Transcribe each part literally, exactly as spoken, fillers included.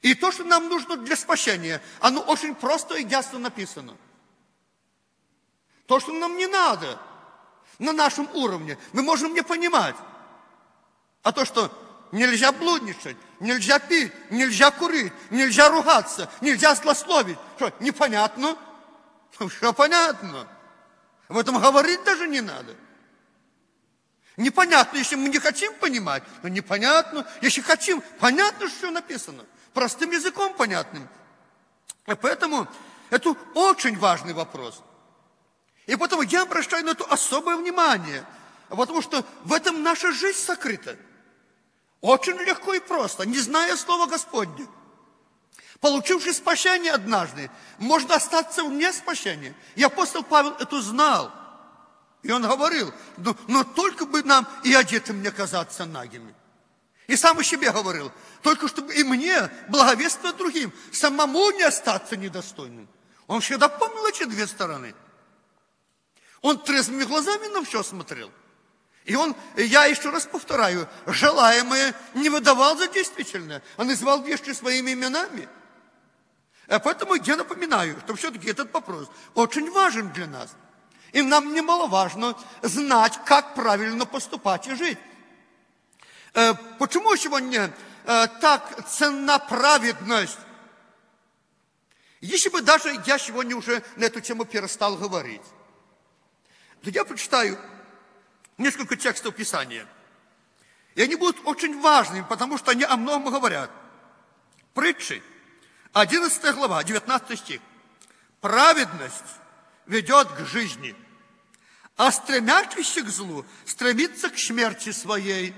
И то, что нам нужно для спасения, оно очень просто и ясно написано. То, что нам не надо на нашем уровне, мы можем не понимать. А то, что нельзя блудничать, нельзя пить, нельзя курить, нельзя ругаться, нельзя злословить. Что, непонятно? Все понятно. Об этом говорить даже не надо. Непонятно, если мы не хотим понимать, но непонятно. Если хотим, понятно, что написано. Простым языком понятным. И поэтому это очень важный вопрос. И поэтому я обращаю на это особое внимание, потому что в этом наша жизнь сокрыта. Очень легко и просто, не зная слова Господня. Получивши спасение однажды, можно остаться вне спасения. И апостол Павел это знал. И он говорил, но, но только бы нам и одетым не казаться нагими. И сам о себе говорил, только чтобы и мне, благовествовать другим, самому не остаться недостойным. Он всегда помнил эти две стороны. Он трезвыми глазами на все смотрел. И он, я еще раз повторяю, желаемое не выдавал за действительное, а называл вещи своими именами. А поэтому я напоминаю, что все-таки этот вопрос очень важен для нас. И нам немаловажно знать, как правильно поступать и жить. Почему сегодня так ценна праведность? Если бы даже я сегодня уже на эту тему перестал говорить, то я прочитаю несколько текстов Писания. И они будут очень важными, потому что они о многом говорят. Притчи, одиннадцатая глава, девятнадцатый стих. Праведность ведет к жизни, а стремящийся к злу стремится к смерти своей.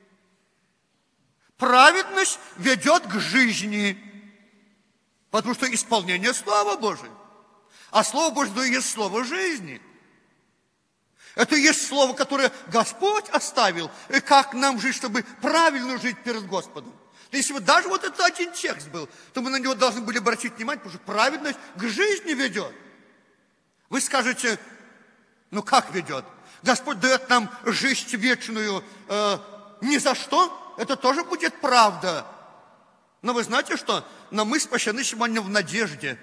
Праведность ведет к жизни, потому что исполнение Слова Божия. А Слово Божие есть Слово жизни. Это есть Слово, которое Господь оставил, и как нам жить, чтобы правильно жить перед Господом. То если бы даже вот этот один текст был, то мы на него должны были обратить внимание, потому что праведность к жизни ведет. Вы скажете, ну как ведет? Господь дает нам жизнь вечную э, ни за что, это тоже будет правда. Но вы знаете что? Но мы спасены сегодня в надежде.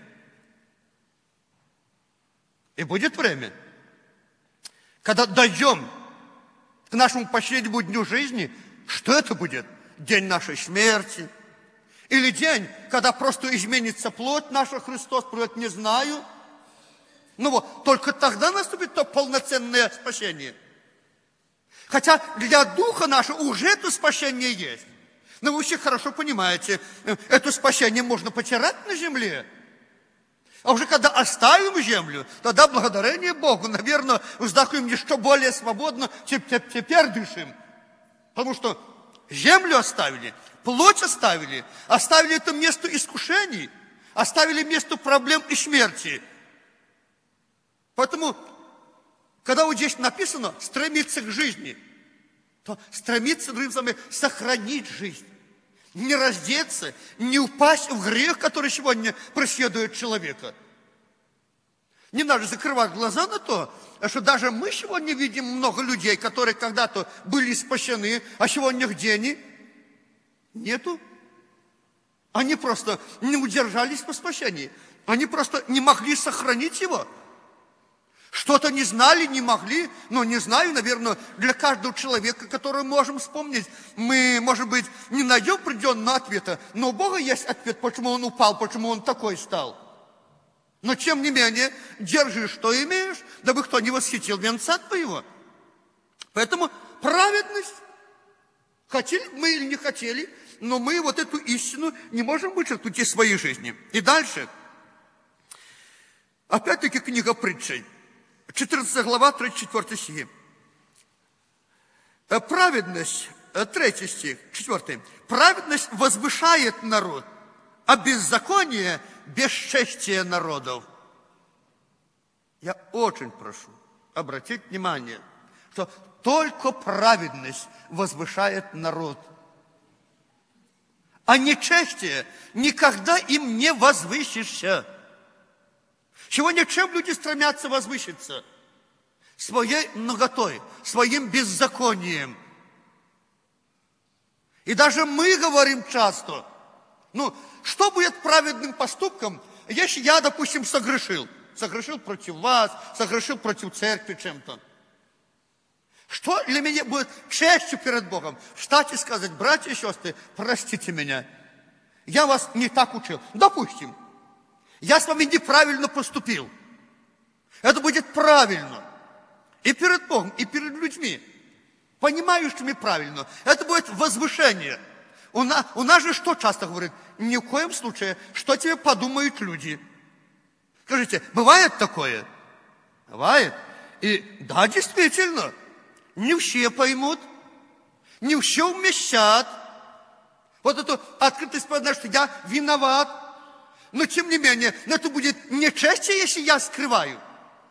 И будет время, когда дойдем к нашему последнему дню жизни, что это будет? День нашей смерти? Или день, когда просто изменится плоть наша, Христос придет, не знаю. Ну вот, только тогда наступит то полноценное спасение. Хотя для духа нашего уже это спасение есть. Но вы все хорошо понимаете, это спасение можно потерять на земле. А уже когда оставим землю, тогда благодарение Богу, наверное, вздохнем еще более свободно, чем теперь дышим. Потому что землю оставили, плоть оставили, оставили это место искушений, оставили место проблем и смерти. Поэтому, когда вот здесь написано «стремиться к жизни», то стремиться, другими словами, сохранить жизнь. Не раздеться, не упасть в грех, который сегодня преследует человека. Не надо закрывать глаза на то, что даже мы сегодня видим много людей, которые когда-то были спасены, а сегодня где они? Нету. Они просто не удержались по спасении. Они просто не могли сохранить его. Что-то не знали, не могли, но не знаю, наверное, для каждого человека, который можем вспомнить, мы, может быть, не найдем определенного ответа, но у Бога есть ответ, почему он упал, почему он такой стал. Но, тем не менее, держи, что имеешь, дабы кто не восхитил венца твоего. Поэтому праведность, хотели мы или не хотели, но мы вот эту истину не можем вычеркнуть из своей жизни. И дальше, опять-таки, книга Притчей. четырнадцатая глава, тридцать четвёртый стих. Праведность, третий стих, четвёртый. Праведность возвышает народ, а беззаконие – бесчестие народов. Я очень прошу обратить внимание, что только праведность возвышает народ. А нечестие никогда им не возвысишься. Сегодня чем люди стремятся возвыситься? Своей наготой, своим беззаконием. И даже мы говорим часто, Ну, что будет праведным поступком, если я, допустим, согрешил? Согрешил против вас, согрешил против церкви чем-то. Что для меня будет честью перед Богом? Встать и сказать: братья и сестры, простите меня. Я вас не так учил. Допустим, я с вами неправильно поступил. Это будет правильно. И перед Богом, и перед людьми, понимающими правильно. Это будет возвышение. У нас, у нас же что часто говорят? Ни в коем случае, что тебе подумают люди. Скажите, бывает такое? Бывает. И да, действительно, не все поймут, не все умещат. Вот эту открытость познать, что я виноват. Но тем не менее, это будет нечестие, если я скрываю.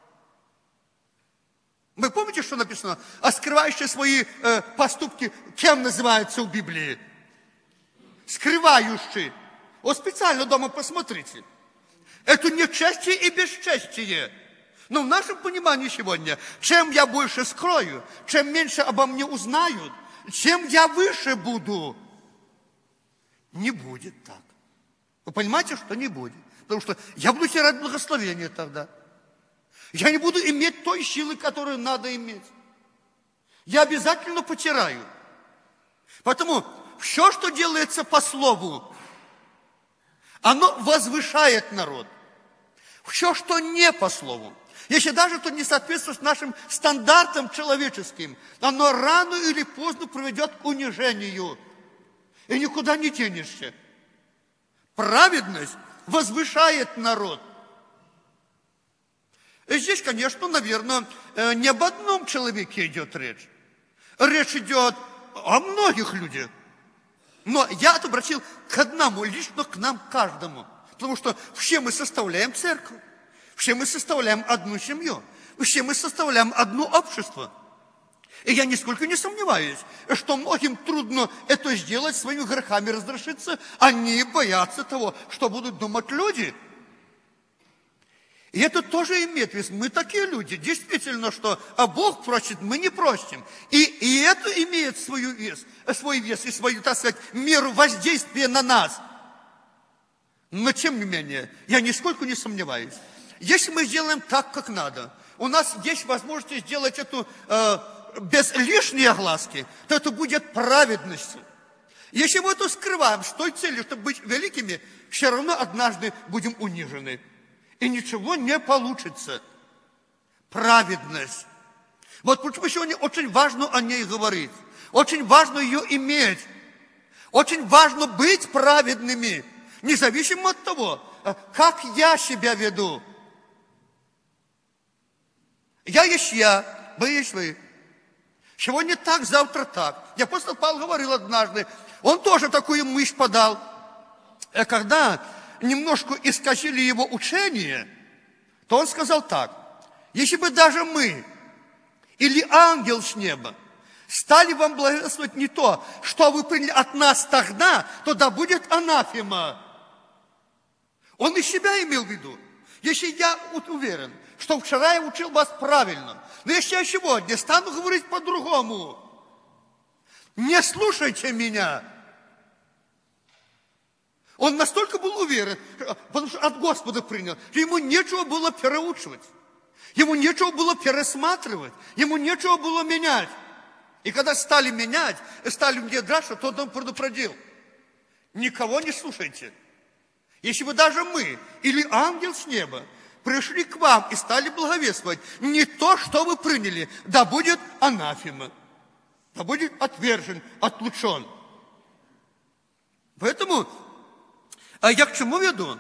Вы помните, что написано? А скрывающие свои э, поступки, кем называется в Библии? Скрывающие. Вот специально дома посмотрите. Это нечестие и бесчестие. Но в нашем понимании сегодня, чем я больше скрою, чем меньше обо мне узнают, чем я выше буду, не будет так. Вы понимаете, что не будет? Потому что я буду терять благословение тогда. Я не буду иметь той силы, которую надо иметь. Я обязательно потеряю. Поэтому все, что делается по слову, оно возвышает народ. Все, что не по слову, если даже это не соответствует нашим стандартам человеческим, оно рано или поздно приведет к унижению. И никуда не денешься. Праведность возвышает народ. И здесь, конечно, наверное, не об одном человеке идет речь. Речь идет о многих людях. Но я обратил к одному, лично к нам каждому. Потому что все мы составляем церковь. Все мы составляем одну семью. Все мы составляем одно общество. И я нисколько не сомневаюсь, что многим трудно это сделать, своими грехами разрешиться. Они боятся того, что будут думать люди. И это тоже имеет вес. Мы такие люди. Действительно, что а Бог просит, мы не просим. И, и это имеет свою вес, свой вес и свою, так сказать, меру воздействия на нас. Но, тем не менее, я нисколько не сомневаюсь. Если мы сделаем так, как надо, у нас есть возможность сделать это э, без лишней огласки, то это будет праведностью. Если мы это скрываем с той целью, чтобы быть великими, все равно однажды будем унижены. И ничего не получится. Праведность. Вот почему сегодня очень важно о ней говорить. Очень важно ее иметь. Очень важно быть праведными. Независимо от того, как я себя веду. Я есть я, вы есть вы. Сегодня так, завтра так. И апостол Павел говорил однажды, он тоже такую мысль подал. Когда немножко исказили его учение, то он сказал так: если бы даже мы или ангел с неба стали вам благовествовать не то, что вы приняли от нас тогда, то да будет анафема. Он и себя имел в виду. Если я уверен, что вчера я учил вас правильно, но если я сегодня стану говорить по-другому, не слушайте меня. Он настолько был уверен, потому что от Господа принял, что ему нечего было переучивать, ему нечего было пересматривать, ему нечего было менять. И когда стали менять, стали мне драться, то он предупредил: никого не слушайте. Если бы даже мы или ангел с неба пришли к вам и стали благовествовать не то, что вы приняли, да будет анафема, да будет отвержен, отлучен. Поэтому, а я к чему веду?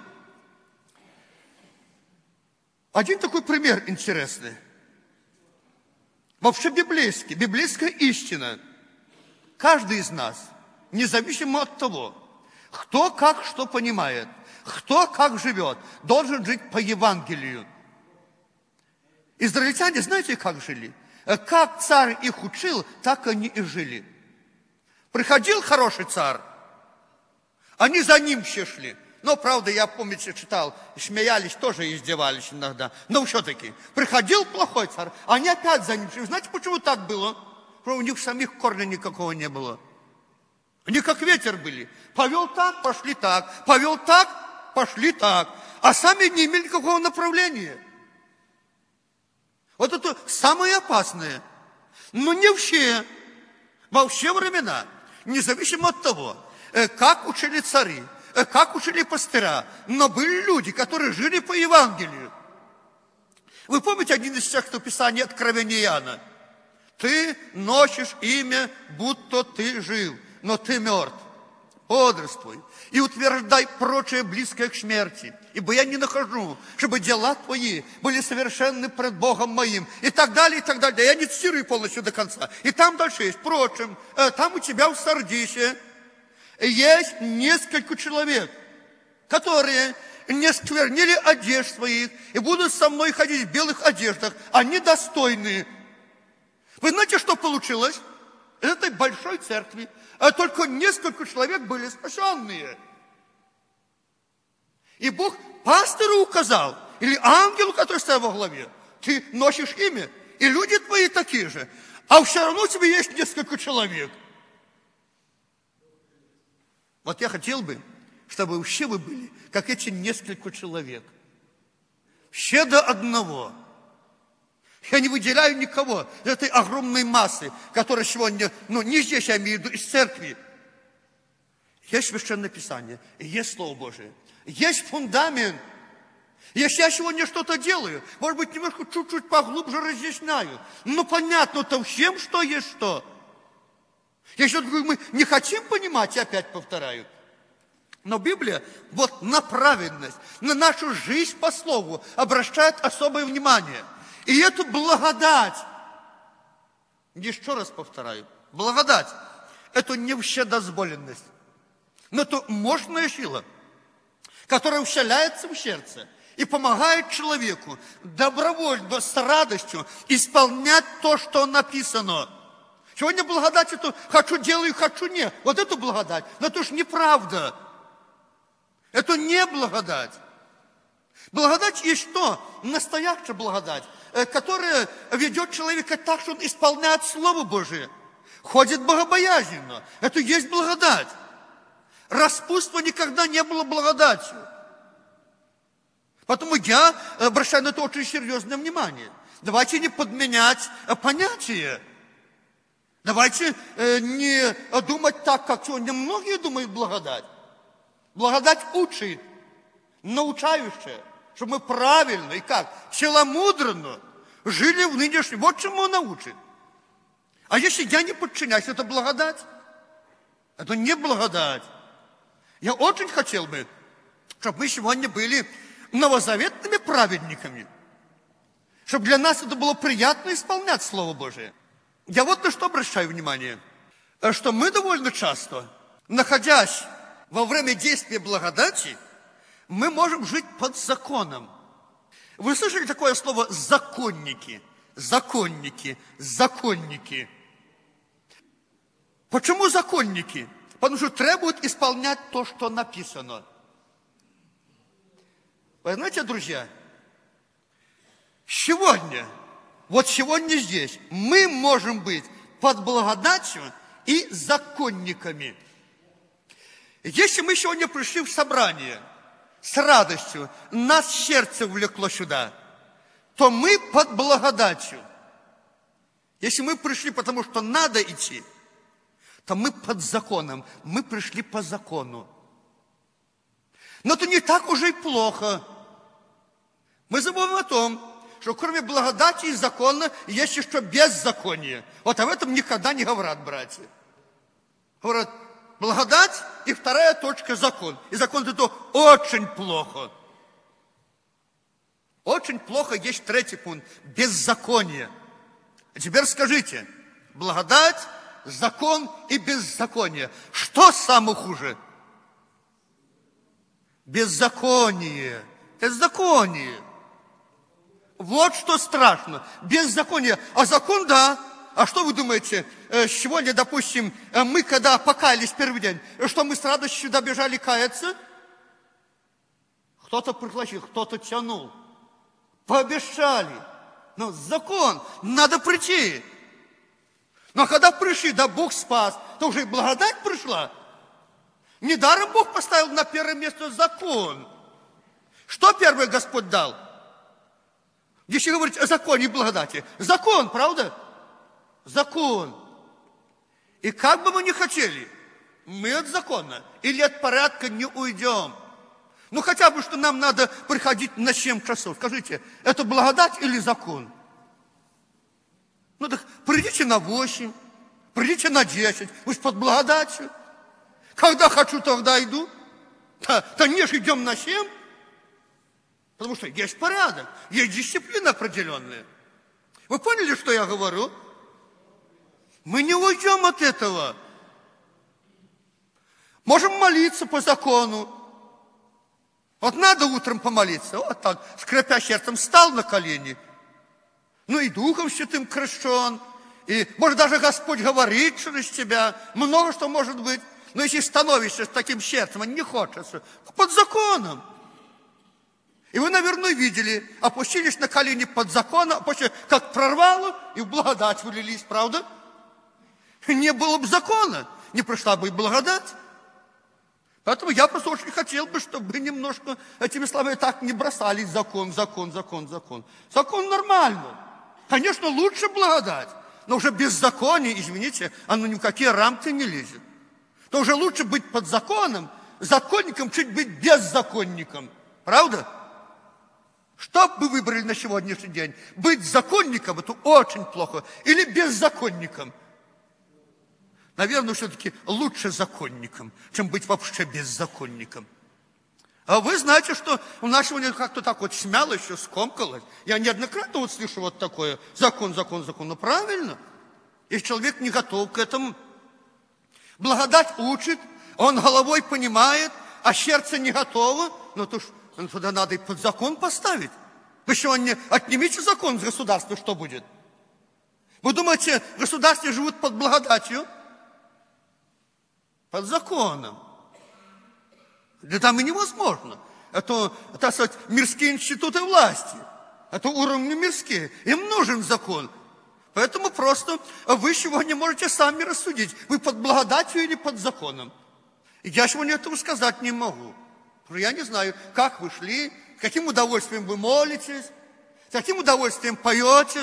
Один такой пример интересный. Вообще библейский, библейская истина. Каждый из нас, независимо от того, кто как что понимает, кто как живет, должен жить по Евангелию. Израильтяне, знаете, как жили? Как царь их учил, так они и жили. Приходил хороший царь, они за ним все шли. Но, правда, я, помните, читал, смеялись, тоже издевались иногда. Но все-таки приходил плохой царь, они опять за ним шли. Знаете, почему так было? Потому что у них самих корня никакого не было. Они как ветер были. Повел так, пошли так. Повел так, пошли так. А сами не имели никакого направления. Вот это самое опасное. Но не все, во все времена, независимо от того, как учили цари, как учили пастыря, но были люди, которые жили по Евангелию. Вы помните один из текстов Писания Откровения Иоанна? Ты носишь имя, будто ты жив, но ты мертв. Бодрствуй и утверждай прочее близкое к смерти, ибо я не нахожу, чтобы дела твои были совершенны пред Богом моим. И так далее, и так далее. Я не цитирую полностью до конца. И там дальше есть. Впрочем, там у тебя в Сардисе есть несколько человек, которые не сквернили одежд своих и будут со мной ходить в белых одеждах. Они достойные. Вы знаете, что получилось? В этой большой церкви а только несколько человек были спасенные. И Бог пастору указал, или ангелу, который стоял во главе, ты носишь имя, и люди твои такие же, а все равно у тебя есть несколько человек. Вот я хотел бы, чтобы все вы были, как эти несколько человек. Все до одного. Я не выделяю никого из этой огромной массы, которая сегодня, ну, не здесь, я имею в виду, из церкви. Есть Священное Писание, есть Слово Божие, есть фундамент. Если я сегодня что-то делаю, может быть, немножко чуть-чуть поглубже разъясняю, но понятно-то всем, что есть что. Если мы не хотим понимать, я опять повторяю, но Библия вот на праведность, на нашу жизнь по Слову обращает особое внимание. И эту благодать, еще раз повторяю, благодать, это не вседозволенность, но это мощная сила, которая вселяется в сердце и помогает человеку добровольно, с радостью исполнять то, что написано. Сегодня благодать это хочу делаю, хочу не. Вот это благодать, но это уж неправда. Это не благодать. Благодать есть что? Настоящая благодать, которая ведет человека так, что он исполняет Слово Божие, ходит богобоязненно. Это есть благодать. Распутство никогда не было благодатью. Поэтому я обращаю на это очень серьезное внимание. Давайте не подменять понятия. Давайте не думать так, как сегодня многие думают благодать. Благодать учит, научающая, чтобы мы правильно и как? Целомудренно жили в нынешнем. Вот чему он научит. А если я не подчиняюсь, это благодать? Это не благодать. Я очень хотел бы, чтобы мы сегодня были новозаветными праведниками. Чтобы для нас это было приятно исполнять Слово Божие. Я вот на что обращаю внимание. Что мы довольно часто, находясь во время действия благодати, мы можем жить под законом. Вы слышали такое слово «законники»? Законники, законники. Почему законники? Потому что требуют исполнять то, что написано. Вы знаете, друзья, сегодня, вот сегодня здесь, мы можем быть под благодатью и законниками. Если мы сегодня пришли в собрание с радостью, нас сердце влекло сюда, то мы под благодатью. Если мы пришли, потому что надо идти, то мы под законом, мы пришли по закону. Но это не так уже и плохо. Мы забываем о том, что кроме благодати и закона есть еще беззаконие. Вот об этом никогда не говорят, братья. Говорят, благодать и вторая точка – закон. И закон – это очень плохо. Очень плохо есть третий пункт – беззаконие. А теперь скажите, благодать, закон и беззаконие. Что самое хуже? Беззаконие. Беззаконие. Вот что страшно. Беззаконие. А закон, да. А что вы думаете, сегодня, допустим, мы, когда покаялись первый день, что мы с радостью сюда бежали каяться? Кто-то пригласил, кто-то тянул. Пообещали. Но закон, надо прийти. Но когда пришли, да Бог спас, то уже и благодать пришла. Недаром Бог поставил на первое место закон. Что первое Господь дал? Если говорить о законе и благодати. Закон, правда? Закон. И как бы мы ни хотели, мы от закона или от порядка не уйдем. Ну, хотя бы, что нам надо приходить на семь часов. Скажите, это благодать или закон? Ну, так придите на восемь, придите на десять. Вы же под благодатью. Когда хочу, тогда иду. Да, да не же идем на семь. Потому что есть порядок, есть дисциплина определенная. Вы поняли, что я говорю? Мы не уйдем от этого. Можем молиться по закону. Вот надо утром помолиться. Вот так, скрипя сердцем, встал на колени. Ну и Духом Святым крещен. И, может, даже Господь говорит через тебя. Много что может быть. Но если становишься с таким сердцем, а не хочется, под законом. И вы, наверное, видели, опустились на колени под законом, а после как прорвало, и в благодать вылились, правда? Не было бы закона, не пришла бы и благодать. Поэтому я просто очень хотел бы, чтобы вы немножко этими словами так не бросались. Закон, закон, закон, закон. Закон нормально. Конечно, лучше благодать. Но уже беззаконие, извините, оно ни в какие рамки не лезет. То уже лучше быть под законом, законником, чуть быть беззаконником. Правда? Что бы вы выбрали на сегодняшний день? Быть законником – это очень плохо. Или беззаконником? Наверное, все-таки лучше законником, чем быть вообще беззаконником. А вы знаете, что у нас сегодня как-то так вот смяло еще, скомкалось. Я неоднократно вот слышу вот такое. Закон, закон, закон. Ну, правильно. Если человек не готов к этому. Благодать учит, он головой понимает, а сердце не готово. Ну, то ж, туда надо и под закон поставить. Вы сегодня отнимите закон из государства, что будет? Вы думаете, в государстве живут под благодатью? Под законом. Да там и невозможно. Это, так сказать, мирские институты власти. Это уровни мирские. Им нужен закон. Поэтому просто вы сегодня можете сами рассудить. Вы под благодатью или под законом. И я сегодня этого сказать не могу. Я не знаю, как вы шли, с каким удовольствием вы молитесь, с каким удовольствием поете.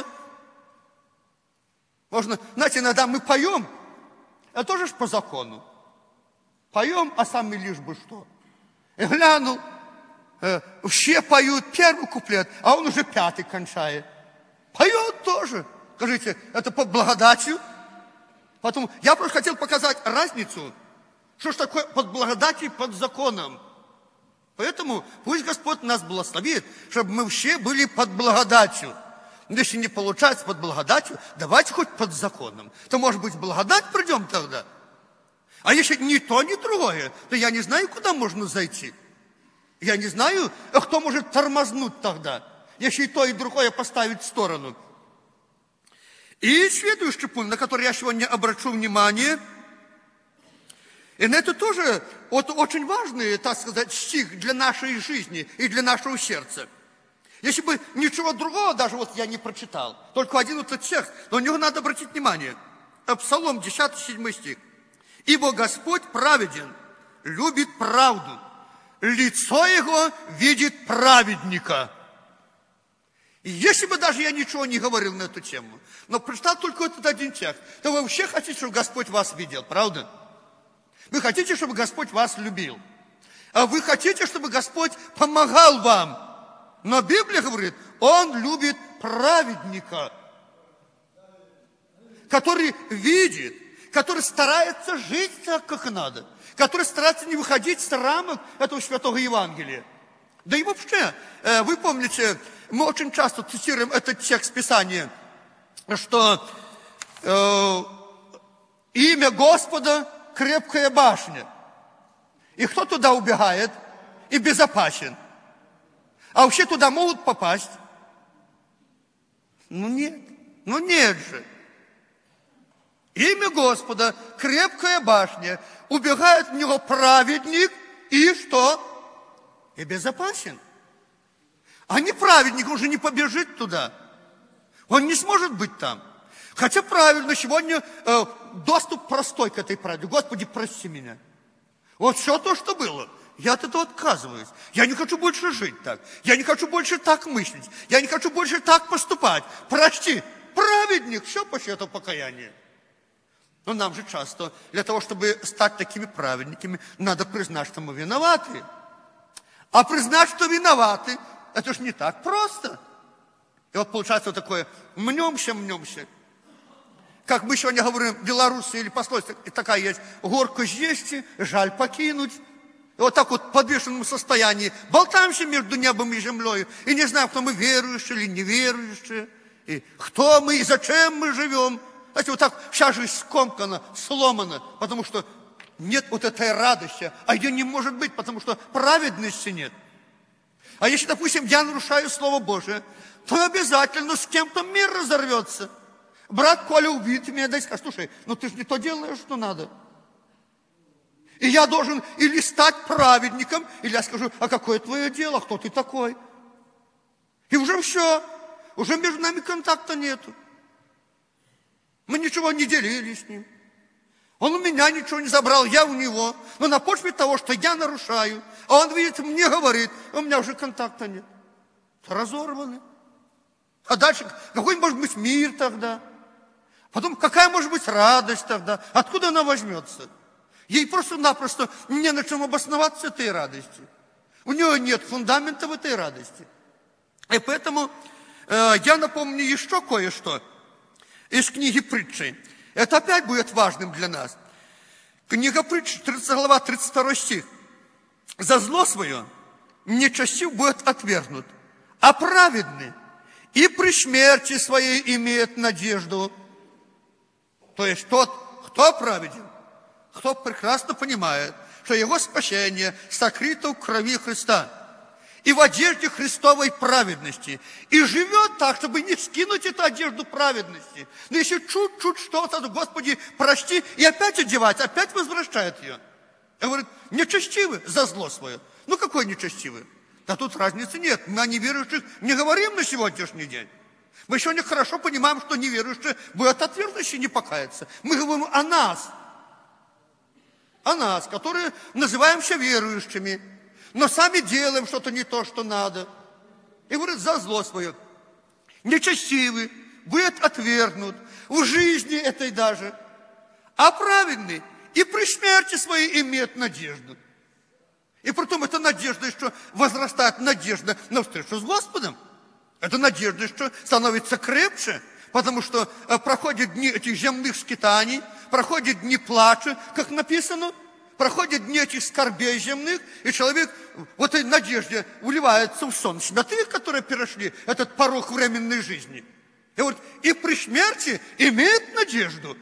Можно, знаете, иногда мы поем, это тоже ж по закону. Поем, а сами лишь бы что. И глянул, э, все поют первый куплет, а он уже пятый кончает. Поет тоже. Скажите, это под благодатью? Поэтому я просто хотел показать разницу, что ж такое под благодатью и под законом. Поэтому пусть Господь нас благословит, чтобы мы все были под благодатью. Но если не получается под благодатью, давайте хоть под законом. То, может быть, благодать придем тогда. А если ни то, ни другое, то я не знаю, куда можно зайти. Я не знаю, кто может тормознуть тогда, если и то, и другое поставить в сторону. И следующий пункт, на который я сегодня обращу внимание, и это тоже вот, очень важный, так сказать, стих для нашей жизни и для нашего сердца. Если бы ничего другого даже вот я не прочитал, только один этот текст, но на него надо обратить внимание. Псалом десятый, седьмой стих. «Ибо Господь праведен, любит правду, лицо Его видит праведника». И если бы даже я ничего не говорил на эту тему, но прочитал только этот один текст, то вы вообще хотите, чтобы Господь вас видел, правда? Вы хотите, чтобы Господь вас любил. А вы хотите, чтобы Господь помогал вам. Но Библия говорит, Он любит праведника, который видит, который старается жить так, как надо, который старается не выходить с рамок этого святого Евангелия. Да и вообще, вы помните, мы очень часто цитируем этот текст Писания, что э, имя Господа крепкая башня. И кто туда убегает и безопасен? А вообще туда могут попасть? Ну нет, ну нет же. Имя Господа крепкая башня. Убегает в него праведник и что? И безопасен. А неправедник уже не побежит туда. Он не сможет быть там. Хотя правильно, сегодня э, доступ простой к этой правде. Господи, прости меня. Вот все то, что было. Я от этого отказываюсь. Я не хочу больше жить так. Я не хочу больше так мыслить. Я не хочу больше так поступать. Прости, праведник, все после этого покаяния. Но нам же часто для того, чтобы стать такими праведниками, надо признать, что мы виноваты. А признать, что виноваты, это же не так просто. И вот получается вот такое мнемся, мнемся. Как мы сегодня говорим, белорусы или пословица такая есть, горько есть, жаль покинуть. И вот так вот в подвешенном состоянии болтаемся между небом и землей, и не знаем, кто мы, верующие или неверующие, и кто мы, и зачем мы живем. Знаете, вот так вся жизнь скомкана, сломана, потому что нет вот этой радости, а ее не может быть, потому что праведности нет. А если, допустим, я нарушаю Слово Божие, то обязательно с кем-то мир разорвется. Брат Коля увидит меня, да и скажет, слушай, ну ты же не то делаешь, что надо. И я должен или стать праведником, или я скажу, а какое твое дело, кто ты такой? И уже все, уже между нами контакта нету. Мы ничего не делили с ним. Он у меня ничего не забрал, я у него. Но на почве того, что я нарушаю, а он, видит, мне говорит, у меня уже контакта нет. Разорваны. А дальше, какой может быть мир тогда? Потом, какая может быть радость тогда? Откуда она возьмется? Ей просто-напросто не на чем обосноваться этой радости. У нее нет фундамента в этой радости. И поэтому э, я напомню еще кое-что из книги притчи. Это опять будет важным для нас. Книга притчи, тридцатая глава, тридцать второй стих. «За зло свое нечестив будет отвергнут, а праведный и при смерти своей имеет надежду». То есть тот, кто праведен, кто прекрасно понимает, что его спасение сокрыто в крови Христа и в одежде Христовой праведности. И живет так, чтобы не скинуть эту одежду праведности. Но если чуть-чуть что-то, то, Господи, прости, и опять одевать, опять возвращает ее. И говорит, нечестивы за зло свое. Ну, какой нечестивый? Да тут разницы нет. Мы о неверующих не говорим на сегодняшний день. Мы сегодня хорошо понимаем, что неверующие будут отвергнущие не покаяться. Мы говорим о нас. О нас, которые называемся верующими, но сами делаем что-то не то, что надо. И говорит, за зло свое. Нечестивый будет отвергнут в жизни этой даже, а праведный и при смерти своей имеет надежду. И притом эта надежда еще возрастает, надежда на встречу с Господом. Это надежда еще становится крепче, потому что проходят дни этих земных скитаний, проходят дни плача, как написано, проходят дни этих скорбей земных, и человек в этой надежде вливается в сон. Святые, которые перешли этот порог временной жизни. И вот и при смерти имеет надежду.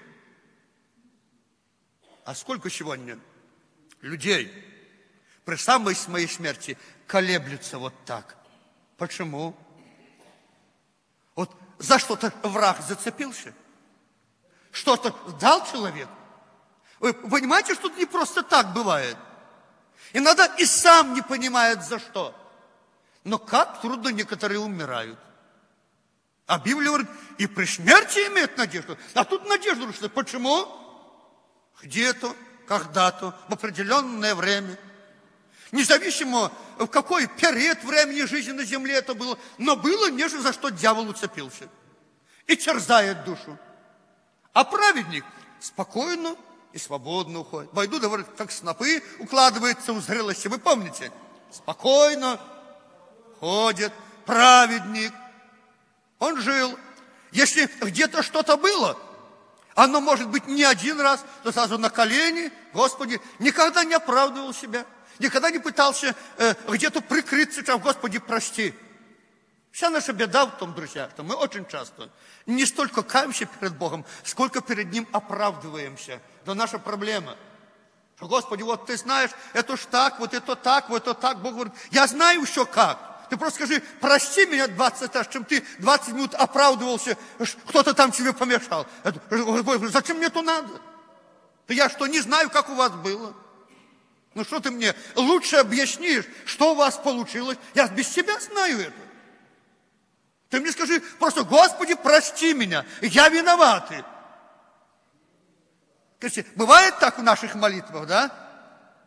А сколько сегодня людей при самой моей смерти колеблется вот так? Почему? Вот за что-то враг зацепился? Что-то дал человек? Вы понимаете, что это не просто так бывает? Иногда и сам не понимает, за что. Но как трудно некоторые умирают. А Библия говорит, и при смерти имеет надежду. А тут надежда рушится. Почему? Где-то, когда-то, в определенное время. Независимо, в какой период времени жизни на земле это было, но было нечто, за что дьявол уцепился. И терзает душу. А праведник спокойно и свободно уходит. Войду, говорит, как снопы укладывается в зрелости. Вы помните? Спокойно ходит праведник. Он жил. Если где-то что-то было, оно может быть не один раз, то сразу на колени, Господи, никогда не оправдывал себя, никогда не пытался э, где-то прикрыться, там, Господи, прости. Вся наша беда в том, друзья, что мы очень часто не столько каемся перед Богом, сколько перед Ним оправдываемся. Это наша проблема. Что, Господи, вот ты знаешь, это ж так, вот это так, вот это так. Бог говорит, я знаю еще как. Ты просто скажи, прости меня двадцать раз, чем ты двадцать минут оправдывался, кто-то там тебе помешал. Это, зачем мне это надо? Да я что, не знаю, как у вас было? Ну что ты мне лучше объяснишь, что у вас получилось? Я без тебя знаю это. Ты мне скажи просто, Господи, прости меня, я виноватый. Бывает так в наших молитвах, да?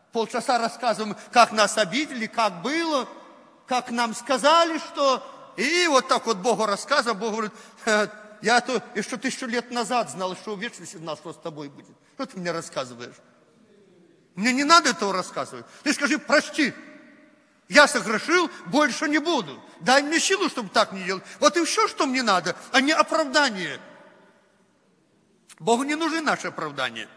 полчаса рассказываем, как нас обидели, как было, как нам сказали, что... И вот так вот Богу рассказываем, Бог говорит, я то еще тысячу лет назад знал, что в вечности знал, что с тобой будет. Что ты мне рассказываешь? Мне не надо этого рассказывать. Ты скажи, прости, я согрешил, больше не буду. Дай мне силу, чтобы так не делать. Вот и все, что мне надо, а не оправдание. Богу не нужны наши оправдания.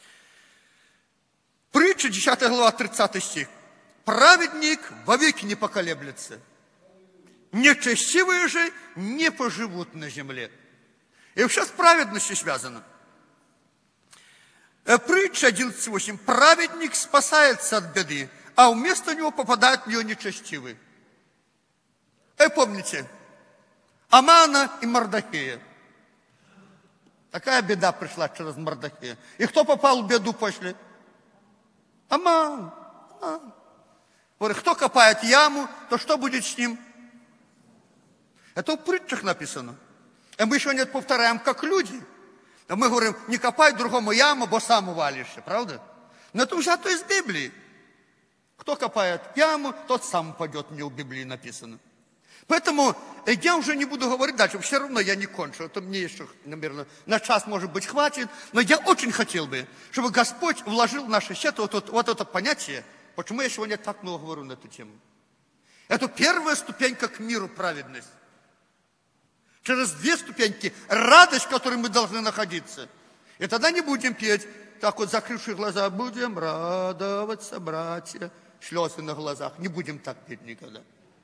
Притча, десятая глава, тридцатый стих. Праведник вовеки не поколеблется. Нечестивые же не поживут на земле. И вообще с праведностью связано. Притча одиннадцать восемь. Праведник спасается от беды, а вместо него попадают в нее нечестивые. И помните, Амана и Мордохея. Такая беда пришла через Мордохея. И кто попал в беду после? Аман. Аман. Говорит, кто копает яму, то что будет с ним? Это в притчах написано. И мы еще не повторяем, как люди. А мы говорим, не копай другому яму, бо сам увалишься, правда? Но это взято из Библии. Кто копает яму, тот сам упадет, мне в Библии написано. Поэтому я уже не буду говорить дальше, все равно я не кончу. Это мне еще, наверное, на час, может быть, хватит. Но я очень хотел бы, чтобы Господь вложил в наше сердце вот, вот, вот это понятие. Почему я сегодня так много говорю на эту тему? Это первая ступенька к миру, праведность. Через две ступеньки радость, в которой мы должны находиться. И тогда не будем петь, так вот закрывшие глаза, будем радоваться, братья, слезы на глазах. Не будем так петь никогда.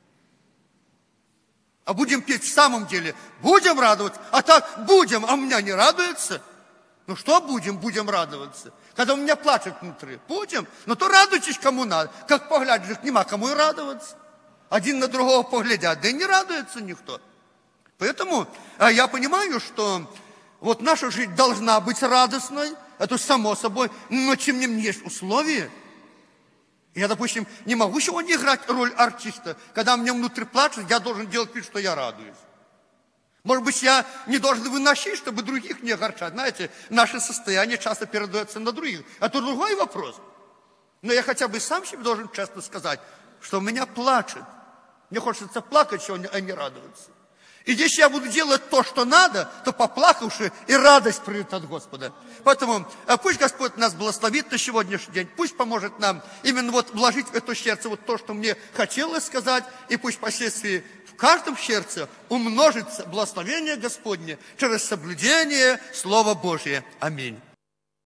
А будем петь в самом деле, будем радоваться, а так будем, а у меня не радуется. Ну что будем, будем радоваться. Когда у меня плачет внутри, будем, но то радуйтесь кому надо. Как поглядишь, нема кому и радоваться. Один на другого поглядят, да и не радуется никто. Поэтому я понимаю, что вот наша жизнь должна быть радостной, это само собой, но тем не менее есть условия. Я, допустим, не могу сегодня играть роль артиста. Когда у меня внутри плачет, я должен делать вид, что я радуюсь. Может быть, я не должен выносить, чтобы других не огорчать. Знаете, наше состояние часто передается на других. Это другой вопрос. Но я хотя бы сам себе должен честно сказать, что у меня плачет. Мне хочется плакать сегодня, а не радоваться. И если я буду делать то, что надо, то поплакавши, и радость придет от Господа. Поэтому пусть Господь нас благословит на сегодняшний день, пусть поможет нам именно вот вложить в это сердце вот то, что мне хотелось сказать, и пусть впоследствии в каждом сердце умножится благословение Господне через соблюдение Слова Божия. Аминь.